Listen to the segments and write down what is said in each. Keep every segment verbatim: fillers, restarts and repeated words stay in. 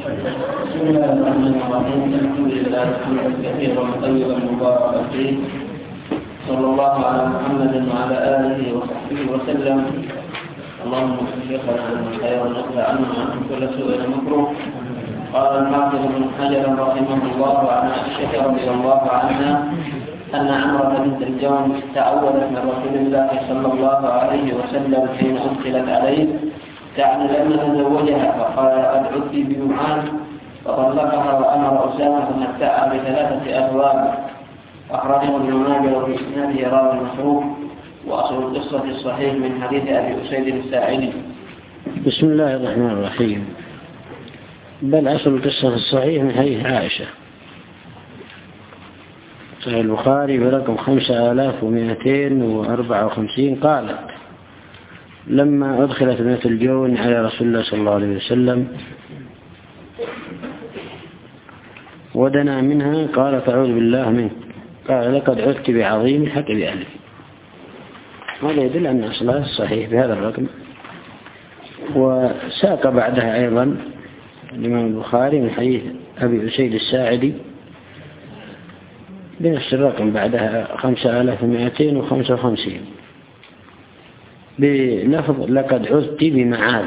بسم الله الرحمن الرحيم. الحمد لله حمدا كثيرا طيبا مباركا فيه، صلى الله على محمد وعلى اله وصحبه وسلم. اللهم اغفر شيخنا عن الخير ونفع عنا وعن كل سوء مكروه. قال الحافظ ابن حجر رحمه الله عن عائشه رضي الله عنها ان عمره بنت الجون تعودت من رسول الله صلى الله عليه وسلم حين ادخلت عليه تعني لما تزوجها فقال قد عدت بمعاذ، فطلقها وامر اسامه فمتعها بثلاثه ابواب. اخرجه ابن ماجه وفي اسناده راوي مسروق، واصل القصه الصحيح من حديث ابي اسيد الساعدي. بسم الله الرحمن الرحيم. بل اصل القصه الصحيح من حديث عائشه صحيح البخاري برقم خمسة آلاف ومئتين وأربعة وخمسين قالت: لما أدخلت ابنة الجون على رسول الله صلى الله عليه وسلم ودنا منها قال: أعوذ بالله منك. قال: لقد عدت بعظيم الحق بأهلك. هذا يدل أن أصلها صحيح بهذا الرقم. وساق بعدها أيضا الإمام البخاري من حديث أبي أسيد الساعدي بنفس الرقم بعدها خمسة آلاف ومئتين وخمسة وخمسين بلفظ: لقد عدت بمعاذ.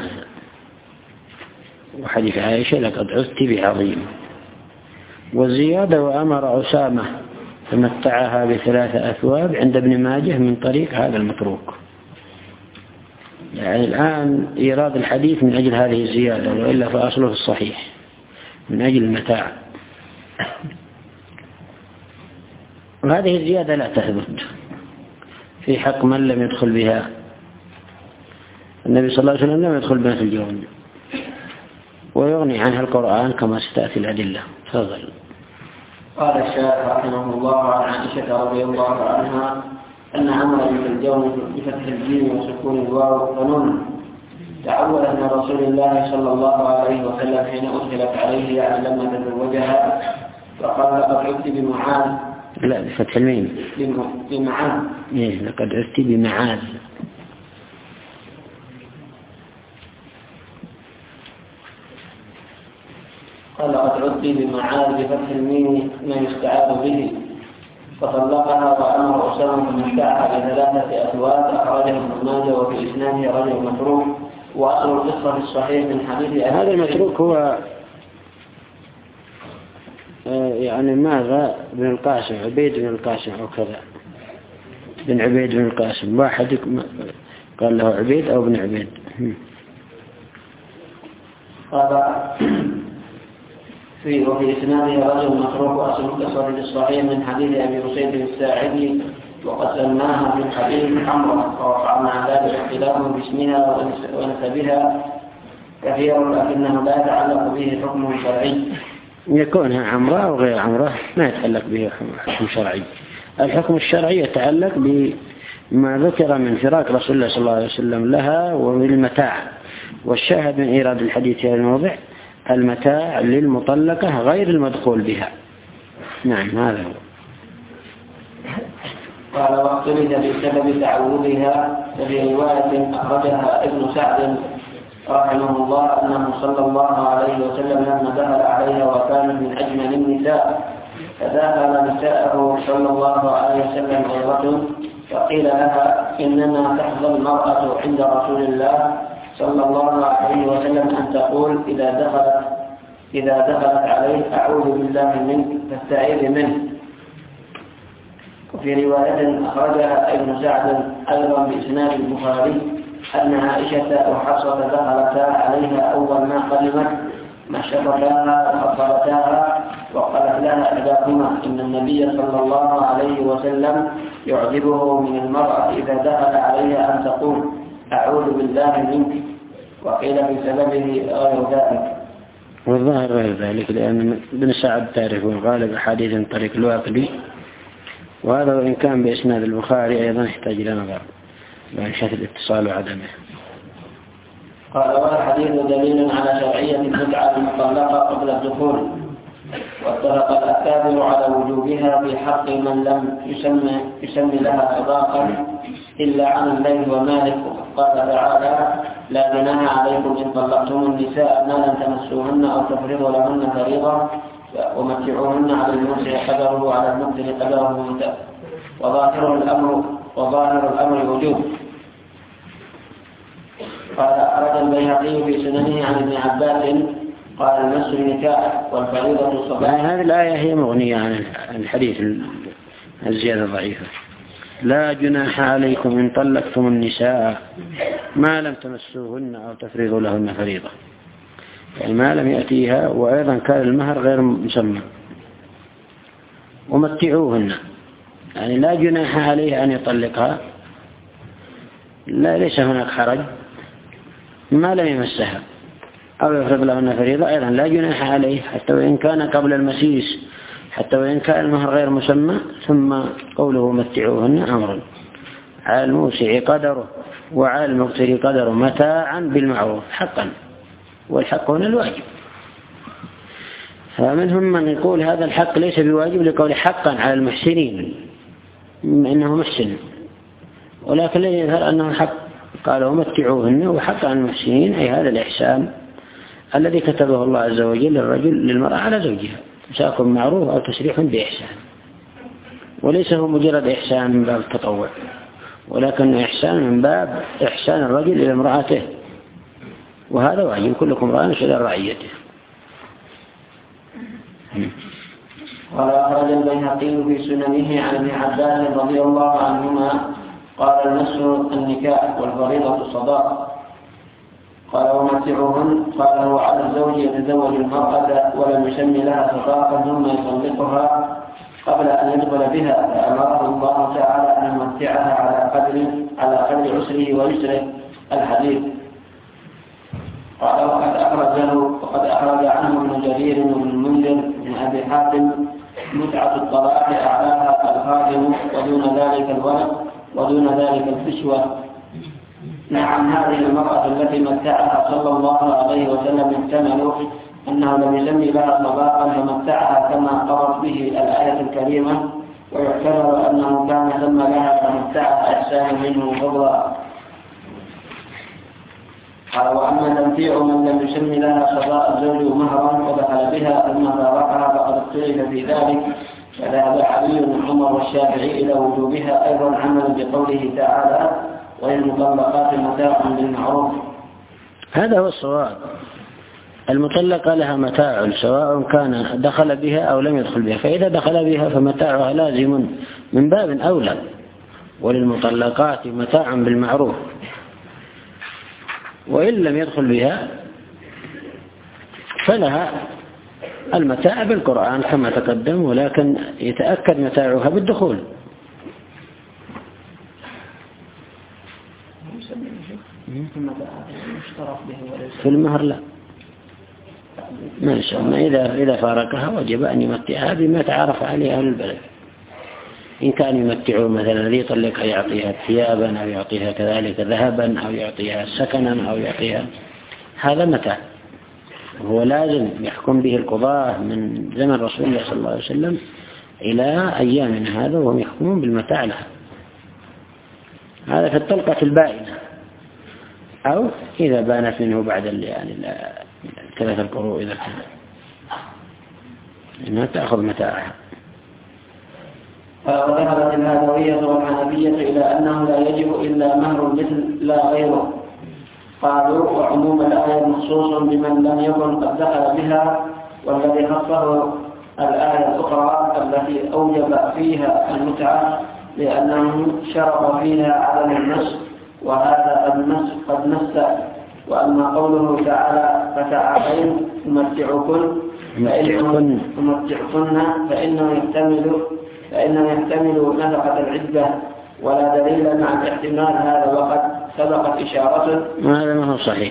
وحديث عائشة: لقد عدت بعظيم. والزيادة: وأمر أسامة فمتعها بثلاثة أثواب عند ابن ماجه من طريق هذا المتروك. يعني الآن إيراد الحديث من أجل هذه الزيادة، وإلا فأصله الصحيح من أجل المتاع. وهذه الزيادة لا تثبت في حق من لم يدخل بها. النبي صلى الله عليه وسلم لم يدخل بها في الجون، ويغني عنها القرآن كما ستأتي الأدلة. تفضل. قال الشيخ رحمه الله عن عائشة رضي الله عنها أن عمرة بنت الجون بفتح الجيم وسكون الواو ونون تعودت من رسول الله صلى الله عليه وسلم حين أدخلت عليه، يعني لما تزوجها، فقال: لقد عدت بمعاذ. لا، بفتح الميم. بمعاذ. إيه، لقد عدت بمعاذ. قال: لقد عدت بمعاذ بفتح الميم ما يستعاذ به. فطلقها وأمر أسامة فمتعها بثلاثة أثواب. أخرجه ابن ماجه وفي إسناده رجل متروك، وأصل القصة الصحيح من حديث هذا المتروك هو يعني ماذا بن القاسم، عبيد بن القاسم أو كذا، بن عبيد بن القاسم. واحد قال له عبيد أو بن عبيد. قال في وفي إسناده رجل متروك، وأصل القصة الصحيح من حديث أبي أسيد الساعدي، وقد سماها في الحديث عمرة، ووقع مع ذلك اختلاف باسمها ونسبها كثير، لكنه لا يتعلق به حكم شرعي. يكونها عمرة أو غير عمرة ما يتعلق به حكم شرعي. الحكم الشرعي يتعلق بما ذكر من فراق رسول الله صلى الله عليه وسلم لها والمتاع. والشاهد من إيراد الحديث في هذا الموضع: المتاع للمطلقة غير المدخول بها. نعم، هذا هو. قال: واختلف بسبب تعوذها. ففي رواية أخرجها ابن سعد رحمه الله أنه صلى الله عليه وسلم لما دخل عليها وكانت من أجمل النساء، فدخل نساءه صلى الله عليه وسلم غيرة، فقيل لها: إنما تحظى المرأة عند رسول الله صلى الله عليه وسلم أن تقول إذا دخلت إذا دخلت عليه: أعوذ بالله منك، فاستعيذ منه. وفي رواية أخرجها ابن سعد أيضا بإسناد البخاري أن عائشة وحفصة دخلتا عليها أول ما قدمت مشرتاها وخبرتاها، وقالت لها إحداهما: إن النبي صلى الله عليه وسلم يعجبه من المرأة إذا دخل عليها أن تقول: أعوذ بالله منك. وقيل بسببه غير ذلك. والظاهر غير ذلك، لأن ابن سعد تعرفون غالب أحاديث من طريق الواقدي، وهذا وإن كان بإسناد البخاري أيضا يحتاج إلى نظر من حيث الاتصال وعدمه. قال: والحديث دليل على شرعية المتعة المطلقة قبل الدخول، واتفق الأكابر على وجوبها في حق من لم يسمي, يسمي لها صداقا إلا عن الليل ومالك. قال تعالى: لا جناح عليكم إن طلقتم النساء ما لم تمسوهن أو تفرضوا لهن فريضة ومتعوهن على الموسع قدره وعلى المقتر قدره، وظاهر الأمر وظاهر الأمر وجوب. قال: أخرج البيهقي في سننه عن ابن عباس قال: المس النكاح والفريضة الصلاة. هذه الآية هي مغنية عن الحديث الزيادة الضعيفة. لا جناح عليكم إن طلقتم النساء ما لم تمسوهن أو تفرضوا لهن فريضة، يعني ما لم يأتيها، وأيضا كان المهر غير مسمى. ومتعوهن يعني لا جناح عليه أن يطلقها، لا ليس هناك حرج ما لم يمسها أو يفرض لهن فريضة، أيضا لا جناح عليه حتى وإن كان قبل المسيس، حتى وإن كان المهر غير مسمى. ثم قوله متعوهن أمر على الموسع قدره وعلى المقتر قدره متاعا بالمعروف حقا، والحق هنا الواجب. فمنهم من يقول هذا الحق ليس بواجب لقول حقا على المحسنين إنه محسن، ولكن الذي يظهر أنه حق. قالوا متعوهن وحق على المحسنين، أي هذا الإحسان الذي كتبه الله عز وجل للرجل للمرأة على زوجها، إمساك معروف أو تسريح بإحسان، وليس هو مجرد إحسان من باب التطوع، ولكن إحسان من باب إحسان الرجل إلى امرأته، وهذا واجب. كلكم راع إلى رعيته. وأخرج البيهقي في سننه عن ابن عباس رضي الله عنهما قال: المس النكاح والفريضة الصداق. قال: ومتعوهن. قال: هو على الزوج يتزوج المرأة ولم يسمي لها صداقا ثم يطلقها قبل أن يدخل بها، فأمره الله تعالى أن يمتعها على قدر على قدر عسره ويسره. الحديث. قال: وقد أخرجه وقد أخرج عنه ابن جرير وابن المنذر من أبي حاتم: متعة الطلاق أعلاها الخادم ودون ذلك الولد ودون ذلك الفشوة. نعم، هذه المرأة التي متعها صلى الله عليه وسلم يحتمل أنه لم يسمي لها صداقا فمتعها كما قرت به الآية الكريمة، ويحتمل أنه كان سمى لها فمتعها إحسان منه فضلا. قال: وأما تمتيع من لم يسمي لها صداق الزوج مهرا ودخل بها ثم فارقها فقد اختلف في ذلك، فذهب علي وعمر والشافعي إلى وجوبها أيضا عملا بقوله تعالى: والمطلقات متاع بالمعروف. هذا هو الصواب. المطلقة لها متاع سواء كان دخل بها أو لم يدخل بها، فإذا دخل بها فمتاعها لازم من باب أولى. وللمطلقات متاع بالمعروف، وإن لم يدخل بها فلها المتاع بالقرآن كما تقدم، ولكن يتأكد متاعها بالدخول. في المهر لا، ما شاء الله. إذا إذا فارقها وجب أن يمتعها بما تعرف عليه أهل البلد. إن كان يمتعه مثلا الذي يطلقها يعطيها ثيابا أو يعطيها كذلك ذهبا أو يعطيها سكنا أو يعطيها، هذا متاع، هو لازم يحكم به القضاة من زمن رسول الله صلى الله عليه وسلم إلى أيامنا هذا، وهم يحكمون بالمتاع لها. هذا في الطلقة البائنة، أو إذا بانت منه بعد يعني ثلاث القروء إذا كان إنها تأخذ متاعها. وذهبت الهادوية والحنفية إلى أنه لا يجب إلا مهر مثل لا غيره. قالوا: وعموم الآية مخصوص بمن لم يكن قد دخل بها، والذي خصه الآية الأخرى التي أوجب فيها المتعة لأنه شرط فيها عدم المس، وهذا المس قد مس. وأما قوله تعالى: فتعالين أمتعكن أمتعكن فإنه يحتمل فإنه يحتمل نفقة العدة، ولا دليل مع الاحتمال هذا وقد سبقت إشارته. هذا ما هو صحيح.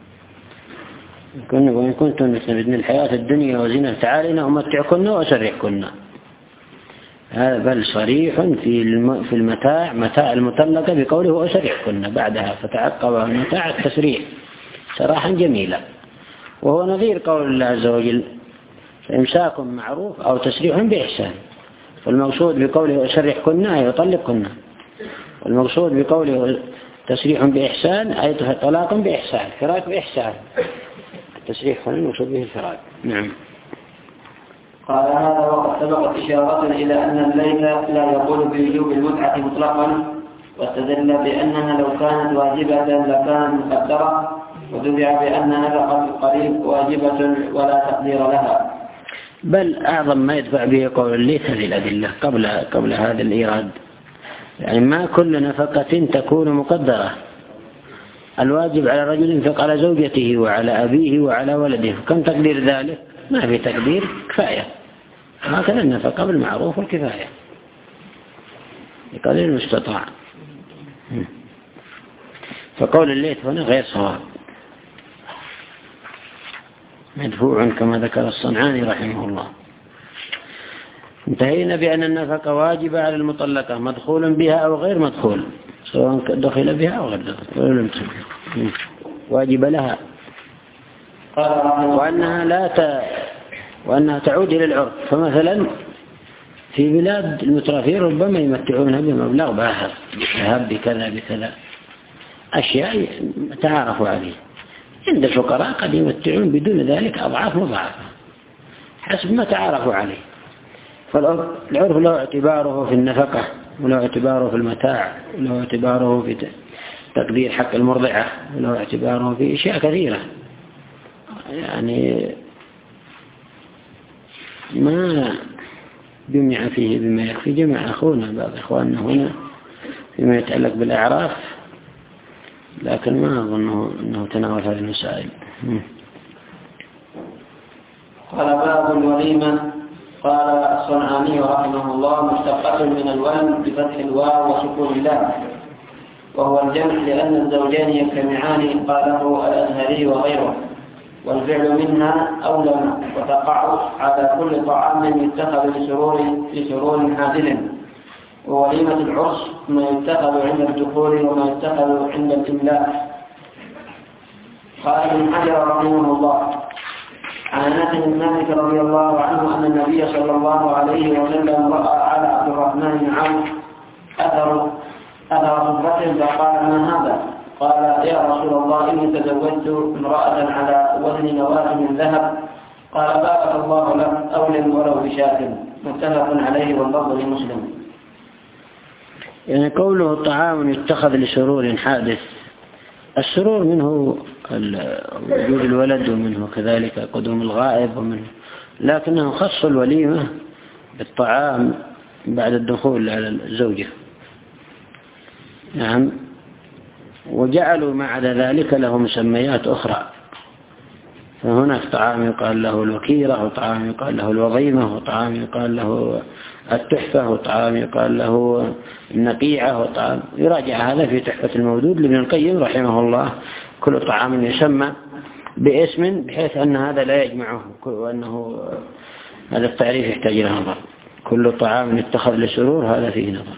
إن كنتم تريدن الحياة الدنيا وزينة تعالين أمتعكن وأسرحكن، هذا بل صريح في في المتاع، متاع المطلقة بقوله أسرحكن، بعدها فتعقب المتاع التسريح سراحا جميلا، وهو نظير قول الله عز وجل: فإمساك معروف أو تسريح بإحسان. فالمقصود بقوله أسرحكن أي أطلقكن، والمقصود بقوله تسريح بإحسان أي طلاق بإحسان، فراق بإحسان. التسريح هنا المقصود به الفراق. نعم. قال هذا وقد سبقت إشارة إلى أن الليل لا يقول بوجوب المتعة مطلقا، واستدل بأنها لو كانت واجبة لكانت مقدرة، ودفع بأن هذا قريب واجبة ولا تقدير لها. بل أعظم ما يدفع به قول الليث هذه الأدلة قبل قبل هذا الإيراد، يعني ما كل نفقة تكون مقدرة. الواجب على رجل ينفق على زوجته وعلى أبيه وعلى ولده، كم تقدير ذلك؟ ما في تقدير، كفاية. هكذا النفقة بالمعروف والكفاية بقدر المستطاع. فقول الليث هنا غير صواب، مدفوع كما ذكر الصنعاني رحمه الله. انتهينا بأن النفقة واجبة على المطلقة مدخول بها أو غير مدخول، سواء دخل بها أو غير دخل، واجب لها، وأنها لا ت... وأنها تعود إلى العرف. فمثلا في بلاد المترفين ربما يمتعونها بمبلغ باهظ، ذهب بكذا بكذا، أشياء تعارفوا عليه. عند الفقراء قد يمتعون بدون ذلك أضعاف مضاعفة حسب ما تعارفوا عليه. فالعرف له اعتباره في النفقة، وله اعتباره في المتاع، وله اعتباره في تقدير حق المرضعة، وله اعتباره في أشياء كثيرة. يعني ما جمع فيه بما يكفي. جمع أخونا بعض إخواننا هنا فيما يتعلق بالأعراف، لكن ما أظنه أنه تناول هذه المسائل. قال باب الوليمة. قال الصنعاني رحمه الله مشتقة من الولم بفتح الواو وسكون اللام، وهو الجمع لأن الزوجين يجتمعان، قاله الأزهري وغيره، والفعل منها أولم، وتقع على كل طعام يتخذ لسرور لسرور حادل. ووليمة العرس ما يتخذ عند الدخول وما يتخذ عند الإملاء. قال ابن حجر رحمه الله عن أنس بن مالك رضي الله عنه أن النبي صلى الله عليه وسلم رأى على عبد الرحمن بن عوف أثر أثر صفرة فقال ما هذا؟ قال يا رسول الله إني تزوجت امرأة على وزن نواة من ذهب. قال بارك الله لك أولم ولو بشاة. متفق عليه واللفظ لمسلم. يعني قوله طعام يتخذ لسرور حادث، السرور منه وجود الولد، ومنه كذلك قدوم الغائب، ومنه لكنه خص الوليمة بالطعام بعد الدخول على الزوجة. نعم. وجعلوا ما عدا ذلك له مسميات أخرى، فهناك طعام يقال له الوكيرة، وطعام يقال له الوظيمة، وطعام يقال له التحفة، وطعام يقال له النقيعة، وطعام يراجع هذا في تحفة المولود لابن القيم رحمه الله. كل طعام يسمى باسم بحيث أن هذا لا يجمعه، وأنه هذا التعريف يحتاج إلى نظر. كل طعام يتخذ لسرور هذا فيه نظر.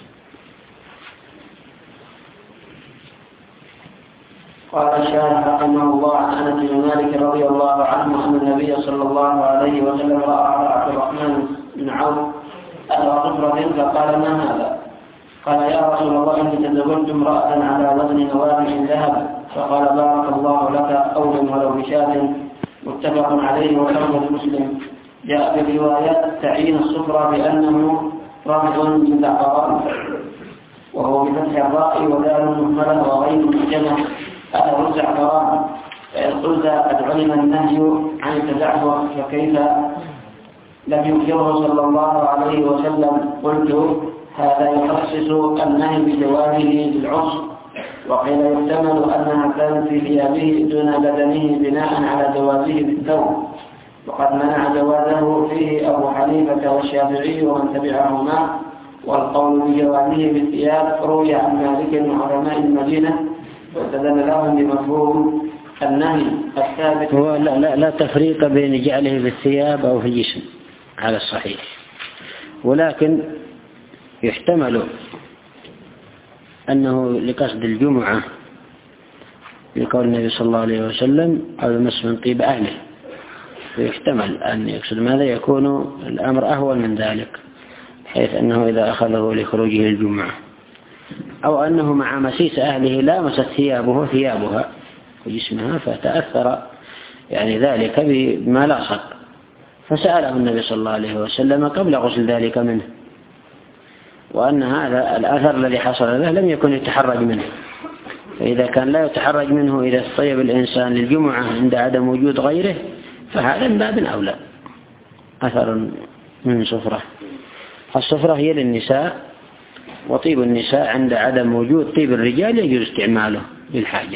قال الشارح رحمه الله عن أنس بن مالك رضي الله عنه أن النبي صلى الله عليه وسلم رأى على عبد الرحمن بن عوف أثر صفرة فقال ما هذا؟ قال يا رسول الله إني تزوجت امرأة على وزن نواة من ذهب. فقال بارك الله لك أولم ولو بشاة. متفق عليه واللفظ مسلم. جاء في روايات تعيين الصفرة بأنه رمز من زعفران، وهو بفتح الراء ودال مهملة وغير مجمع أثر الزعفران. فإن قلت قد علم النهي عن التزعفر فكيف لم ينكره صلى الله عليه وسلم؟ قلت هذا يخصص النهي بجوازه للعرس، وقيل يحتمل أنها كانت في ثيابه دون بدنه بناء على جوازه بالثوب، وقد منع جوازه فيه أبو حنيفة والشافعي ومن تبعهما، والقول بجوازه بالثياب روي عن مالك وعلماء المدينة، واستدل لهم بمفهوم النهي الثابت. هو لا, لا, لا تفريق بين جعله بالثياب أو في الجسم على الصحيح، ولكن يحتمل أنه لقصد الجمعة لقول النبي صلى الله عليه وسلم أو المس من طيب أهله، ويحتمل أن يقصد ماذا يكون الأمر أهون من ذلك، حيث أنه إذا أخذه لخروجه للجمعة أو أنه مع مسيس أهله لامست ثيابه ثيابها وجسمها فتأثر يعني ذلك بما لاصق، فسأله النبي صلى الله عليه وسلم قبل غسل ذلك منه، وأن هذا الأثر الذي حصل له لم يكن يتحرج منه، فإذا كان لا يتحرج منه إذا طيب الإنسان للجمعة عند عدم وجود غيره فهذا من باب أولى. أثر من صفرة، الصفرة هي للنساء، وطيب النساء عند عدم وجود طيب الرجال يجوز استعماله للحاجة.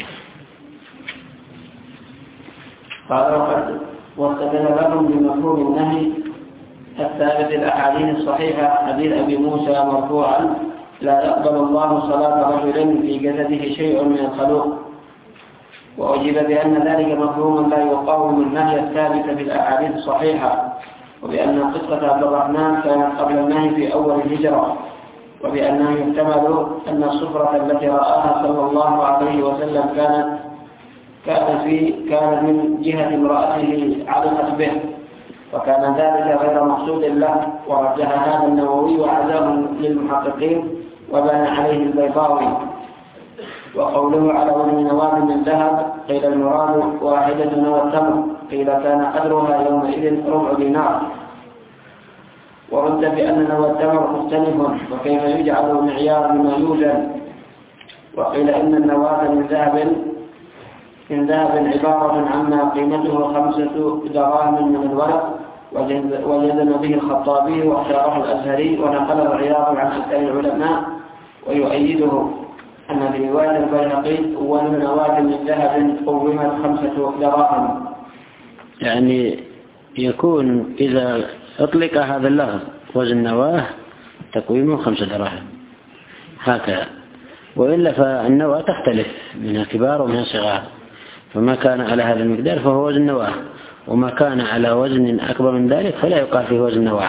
قال وقد واستدل لهم بمفهوم النهي الثابت الأحاديث الصحيحة حديث أبي موسى مرفوعا لا يقبل الله صلاة رجل في جسده شيء من الخلوق، وأجيب بأن ذلك مفهوم لا يقاوم النهي الثابت في الأحاديث الصحيحة، وبأن قصة عبد الرحمن كانت قبل النهي في أول الهجرة، وبأنه يحتمل أن الصفرة التي رآها صلى الله عليه وسلم كانت كان في كان من جهة امرأته علقت به، وكان ذلك غير مقصود له، ورجح هذا النووي وعزاه للمحققين وبنى عليه البيضاوي. وقوله على وزن نواة من ذهب قيل المراد واحدة نوى التمر، قيل كان قدرها يومئذ ربع دينار، ورد بأن نوى التمر مختلف وكيف يجعل معيار لما يوزن، وقيل إن النواة من ذهب من ذهب عبارة عما قيمته خمسة دراهم من الورق، وجزم به الخطابي واختاره الأزهري ونقله عياض عن أكثر العلماء، ويؤيده أن في رواية البيهقي وزن نواة من ذهب قومت خمسة دراهم. يعني يكون إذا أطلق هذا اللفظ وزن نواه تقويمه خمسة دراهم هكذا، وإلا فالنواة تختلف منها كبار ومنها صغار، فما كان على هذا المقدار فهو وزن نواه، وما كان على وزن أكبر من ذلك فلا يقال فيه وزن نواه.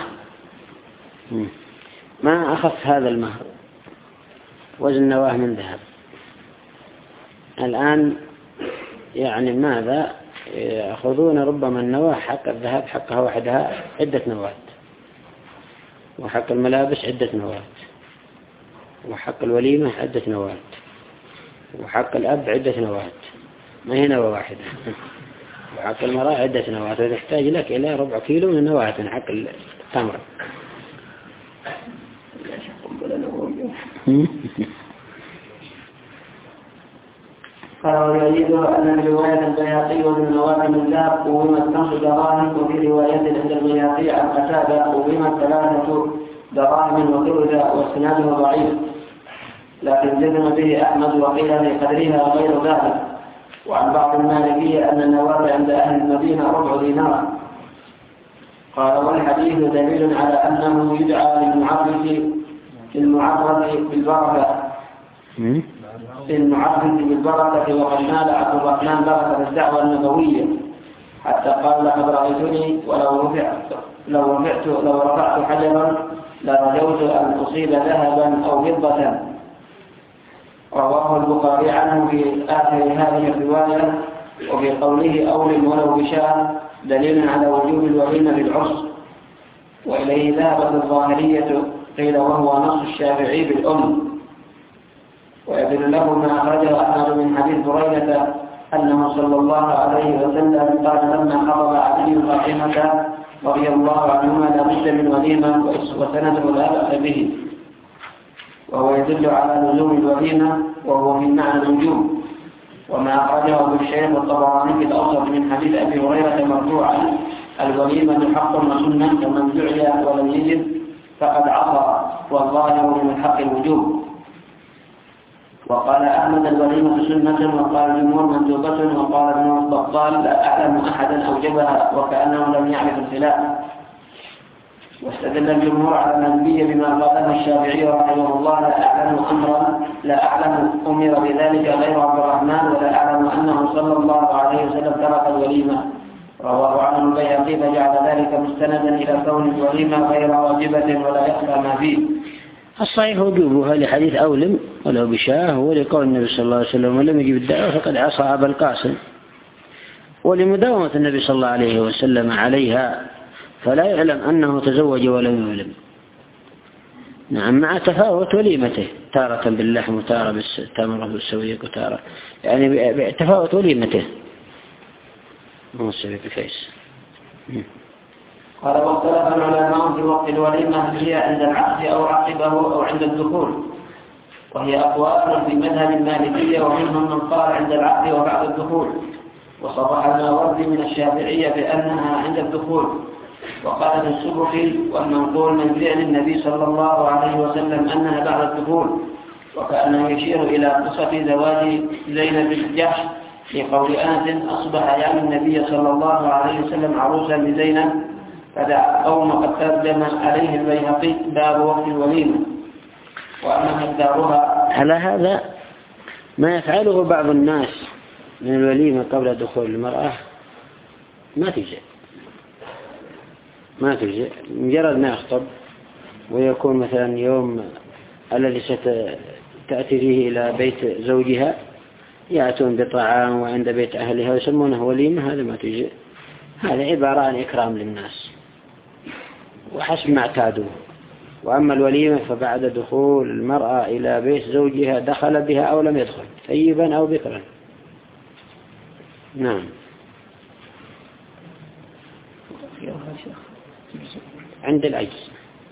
ما أخف هذا المهر وزن نواه من ذهب الآن، يعني ماذا يأخذون؟ ربما النواه حق الذهب حقها وحدها عدة نواة، وحق الملابس عدة نواة، وحق الوليمة عدة نواة، وحق الأب عدة نواة، ما هي نواة واحدة، وحق المرأة عدة نواة، وتحتاج لك إلى ربع كيلو من نواة من حق التمر. قال ويؤيده أن رواية البيهقي وزن نواة من ذهب قومت خمس دراهم، وفي رواية عند البيهقي عن قتادة قومت ثلاثة دراهم وثلث، واستناده ضعيف، لكن جزم به أحمد وقيل لقدرها غير ذلك. وعن بعض المالكية أن النواة عند أهل المدينة ربع دينار. قال والحديث دليل على أنه يدعى للمعرف للمعرف بالبركة للمعرف بالبركة وقد نال عبد الرحمن بركة الدعوة النبوية، حتى قال لقد رأيتني ولو رفعت لو رفعت لو رفعت حجرا لرجوت أن أصيب ذهبا أو فضة. رواه البخاري عنه في آخر هذه الرواية. وفي قوله أولم ولو بشاة دليل على وجوب الوليمة بالعرس، وإليه ذهبت الظاهرية قيل وهو نص الشافعي بالأم. ويدل له ما أخرجه أحمد من حديث بريدة أنه صلى الله عليه وسلم قال لما خطب علي فاطمة رضي الله عنهما لا بد من وليمة، وسنده لا بأس به، وهو يدل على لزوم الوليمة وهو من معنى الوجوب. وما أخرجه ابن الشيخ الطبراني في الأوسط من حديث أبي هريرة مرفوعا الوليمة حق وسنة، فمن دعي ولم يجد فقد عصى، والظاهر من الحق الوجوب. وقال أحمد الوليمة سنة، وقال الجمهور مندوبة، وقال ابن البطال لا أعلم أحدا أوجبها، وكأنه لم يعرف الخلاف. واستدل الجمهور على النبي بما قاله الشافعي رحمه الله لا أعلم أمرا لا أعلم أمر بذلك غير عبد الرحمن، ولا أعلم أنه صلى الله عليه وسلم ترك الوليمة. رواه عنه البيهقي فجعل ذلك مستندا إلى كون الوليمة غير واجبة ولا يخفى ما فيه. الصحيح وجوبها لحديث أولم ولو بشاه، ولقول النبي صلى الله عليه وسلم ولم يجب الدعوة فقد عصى أبا القاسم. ولمداومة النبي صلى الله عليه وسلم عليها، فلا يعلم أنه تزوج ولم يولم. نعم، مع تفاوت وليمته، تارة باللحم وتارة بالتمر بالسويق وتارة، يعني تفاوت وليمته. مو السويق كيس. قال واختلف العلماء في وقت الوليمة هل هي عند العقد أو عقبه أو عند الدخول، وهي أقوال في مذهب المالكية، ومنهم من قال عند العقد وبعد الدخول، وصرح الماوردي من الشافعية بأنها عند الدخول، وقال في السبكي والمنقول من فعل النبي صلى الله عليه وسلم أنها بعد الدخول، وكأنه يشير إلى قصة زواج زينب بنت جحش في قول أنس أصبح يعني النبي صلى الله عليه وسلم عروسا لزينب، فدعا قوم قد ترجم عليه البيهقي باب وقت الوليمة وأما مقدارها. على هذا ما يفعله بعض الناس من الوليمة قبل دخول المرأة ما تجزئ، ما تجزئ، مجرد ما يخطب ويكون مثلا يوم الذي ستأتي فيه إلى بيت زوجها يأتون بطعام وعند بيت أهلها ويسمونه وليمة، هذا ما تجزئ، هذا عبارة عن إكرام للناس وحسب ما اعتادوه. وأما الوليمة فبعد دخول المرأة إلى بيت زوجها دخل بها أو لم يدخل، ثيبا أو بكرا. نعم. عند العجز،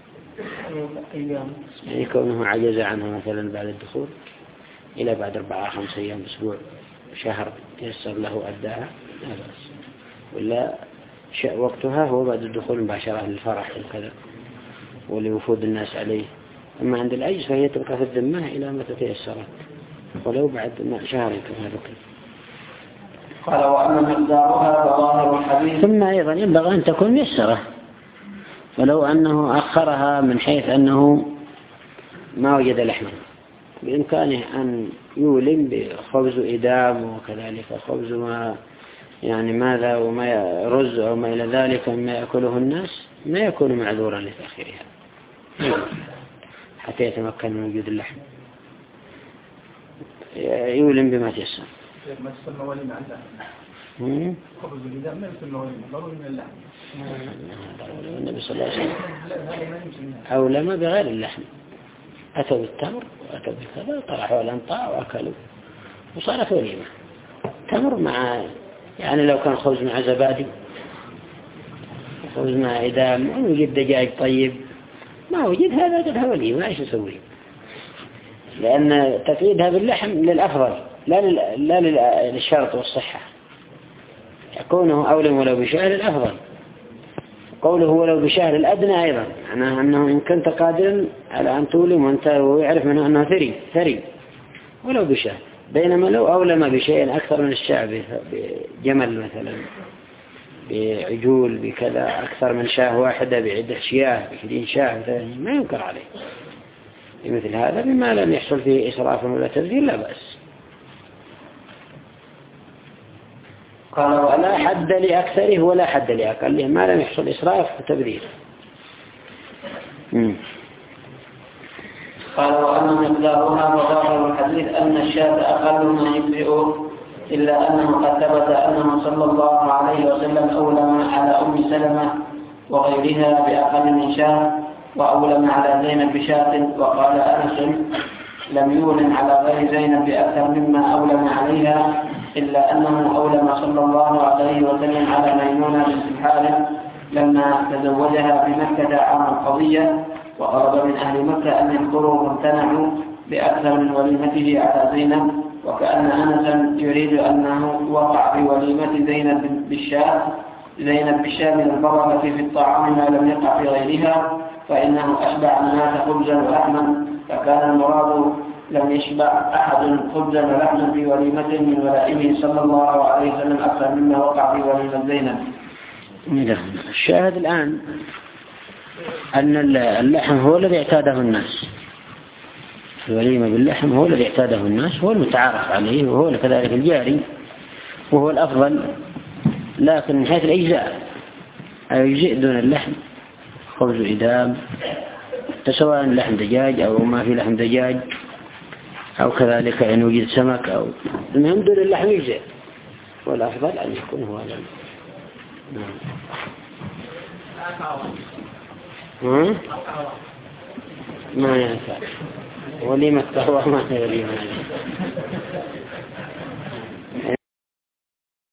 يعني كونه عجز عنها مثلا بعد الدخول إلى بعد أربعة خمسة أيام أسبوع شهر يسر له أداها لا بأس، ولا وقتها هو بعد الدخول مباشرة للفرح وكذا ولوفود الناس عليه. أما عند العجز فهي تبقى في الذمة إلى متى تيسرت ولو بعد شهر كما ذكر. قال وأما مقدارها فظاهر الحديث. ثم أيضا ينبغي أن تكون ميسرة، ولو أنه أخرها من حيث أنه ما وجد لحما بإمكانه أن يولم بخبز إدام وكذلك خبز ما يعني ماذا وما رز أو ما إلى ذلك مما يأكله الناس، ما يكون معذورا لتأخيرها حتى يتمكن من وجود اللحم، يولم بما تيسر. ما تسمى وليمة عن اللحم، خبز الإدام ما يسمى وليمة، ضروري من اللحم. النبي صلى الله عليه وسلم أولم بغير اللحم، أتوا بالتمر وأتوا بكذا طرحوا الأنطاع وأكلوا وصارت وليمة. تمر مع يعني لو كان خبز مع زبادي، خبز مع إدام، وجد دجاج طيب، ما وجد هذا قدها وليمة، إيش نسوي؟ لأن تقييدها باللحم للأفضل لا لا للشرط والصحة، يكونه أولم ولو بشهر الأفضل. قوله ولو بشهر الأدنى أيضا معناه أنه إن كنت قادرا على أن تولم وأنت ويعرف منه أنه ثري ثري ولو بشهر، بينما لو أولم بشيء أكثر من الشعب بجمل مثلا بعجول بكذا أكثر من شاه واحدة بعدة شياه بعشرين شاه مثلا ما ينكر عليه مثل هذا بما لم يحصل فيه إسراف ولا تبذير لا بأس. قال ولا حد لأكثره ولا حد لأقله، ما لم يحصل إسراف وتبذير. قال وأما مقدارها وظاهر الحديث أن الشاة أقل ما يجزئ، إلا أنه قد ثبت أنه صلى الله عليه وسلم أولم على أم سلمة وغيرها بأقل من شاة، وأولم على زينب بشاة، وقال أنس لم يولم على غير زينب بأكثر مما أولم عليها، إلا أنه أولم صلى الله عليه وسلم على ميمونة بنت الحارث لما تزوجها في مكة عام القضية، وطلب من أهل مكة أن يحضروا وامتنعوا بأكثر من وليمته على زينب، وكأن أنسا يريد أنه وقع في وليمة زينب بالشاة زينب بالشاة من البركة في الطعام ما لم يقع في غيرها، فإنه أشبع الناس خبزا ولحما، فكان المراد لم يشبع أحد خبزا ولحما في وليمة من ولائمه صلى الله عليه وسلم أكثر مما وقع في وليمة زينب. الشاهد الآن أن اللحم هو الذي اعتاده الناس، الوليمة باللحم هو الذي اعتاده الناس، هو المتعارف عليه وهو كذلك الجاري وهو الأفضل، لكن من حيث الأجزاء يجزئ دون اللحم خبز إدام، سواء لحم دجاج أو ما في لحم دجاج أو كذلك إن وجد سمك أو المهم دون اللحم يجزئ. والأفضل أن يكون هو هذا. نعم. ما ينفع وليمة التهوى ما تدري ما